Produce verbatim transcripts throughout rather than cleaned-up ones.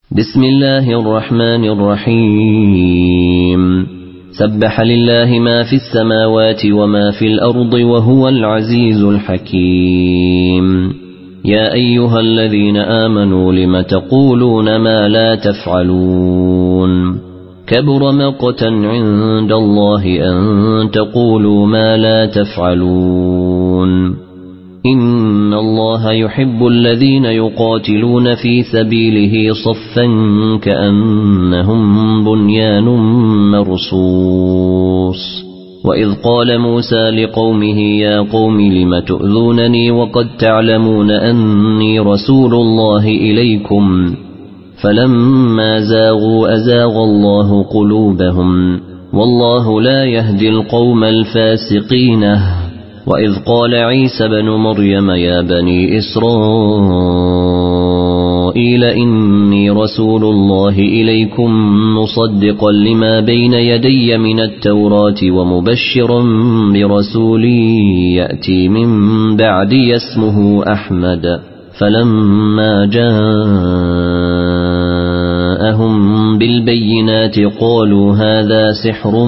بسم الله الرحمن الرحيم سبح لله ما في السماوات وما في الأرض وهو العزيز الحكيم يا أيها الذين آمنوا لم تقولون ما لا تفعلون كبر مقتا عند الله أن تقولوا ما لا تفعلون إن الله يحب الذين يقاتلون في سبيله صفا كأنهم بنيان مرصوص وإذ قال موسى لقومه يا قوم لم تؤذونني وقد تعلمون أني رسول الله إليكم فلما زاغوا أزاغ الله قلوبهم والله لا يهدي القوم الفاسقين وإذ قال عيسى بن مريم يا بني إسرائيل إني رسول الله إليكم مصدقا لما بين يدي من التوراة ومبشرا برسول يأتي من بعدي اسمه أحمد فلما جاءهم بالبينات قالوا هذا سحر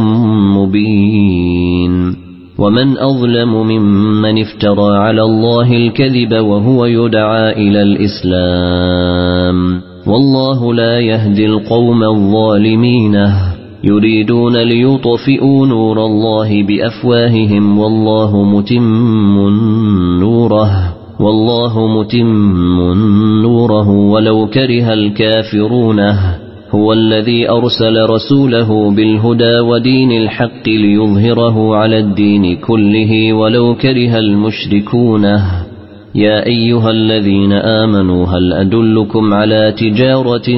مبين ومن أظلم ممن افترى على الله الكذب وهو يدعى إلى الإسلام والله لا يهدي القوم الظالمين يريدون ليطفئوا نور الله بأفواههم والله متم نوره والله متم نوره ولو كره الكافرون هو الذي أرسل رسوله بالهدى ودين الحق ليظهره على الدين كله ولو كره المشركون يا أيها الذين آمنوا هل أدلكم على تجارة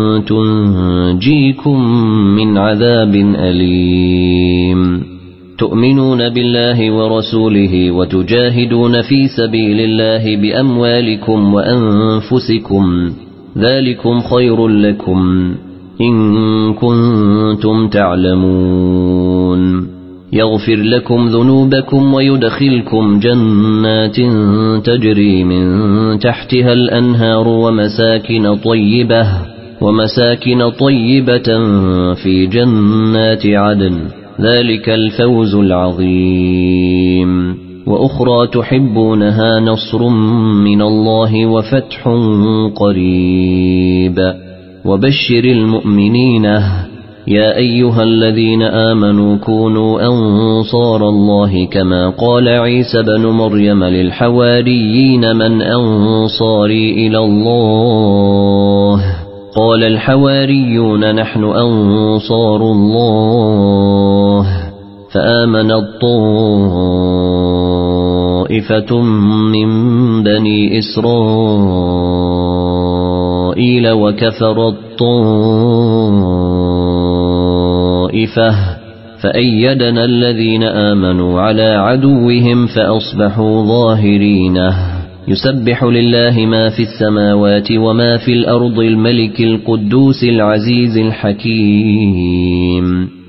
تنجيكم من عذاب أليم تؤمنون بالله ورسوله وتجاهدون في سبيل الله بأموالكم وأنفسكم ذلكم خير لكم إن كنتم تعلمون يغفر لكم ذنوبكم ويدخلكم جنات تجري من تحتها الأنهار ومساكن طيبة ومساكن طيبة في جنات عدن ذلك الفوز العظيم وأخرى تحبونها نصر من الله وفتح قريب وبشر المؤمنين يا أيها الذين آمنوا كونوا أنصار الله كما قال عيسى بن مريم للحواريين من أنصاري إلى الله قال الحواريون نحن أنصار الله فآمن الطائفة من بني إسرائيل وكفر الطائفة فأيدنا الذين آمنوا على عدوهم فأصبحوا ظاهرين يسبح لله ما في السماوات وما في الأرض الملك القدوس العزيز الحكيم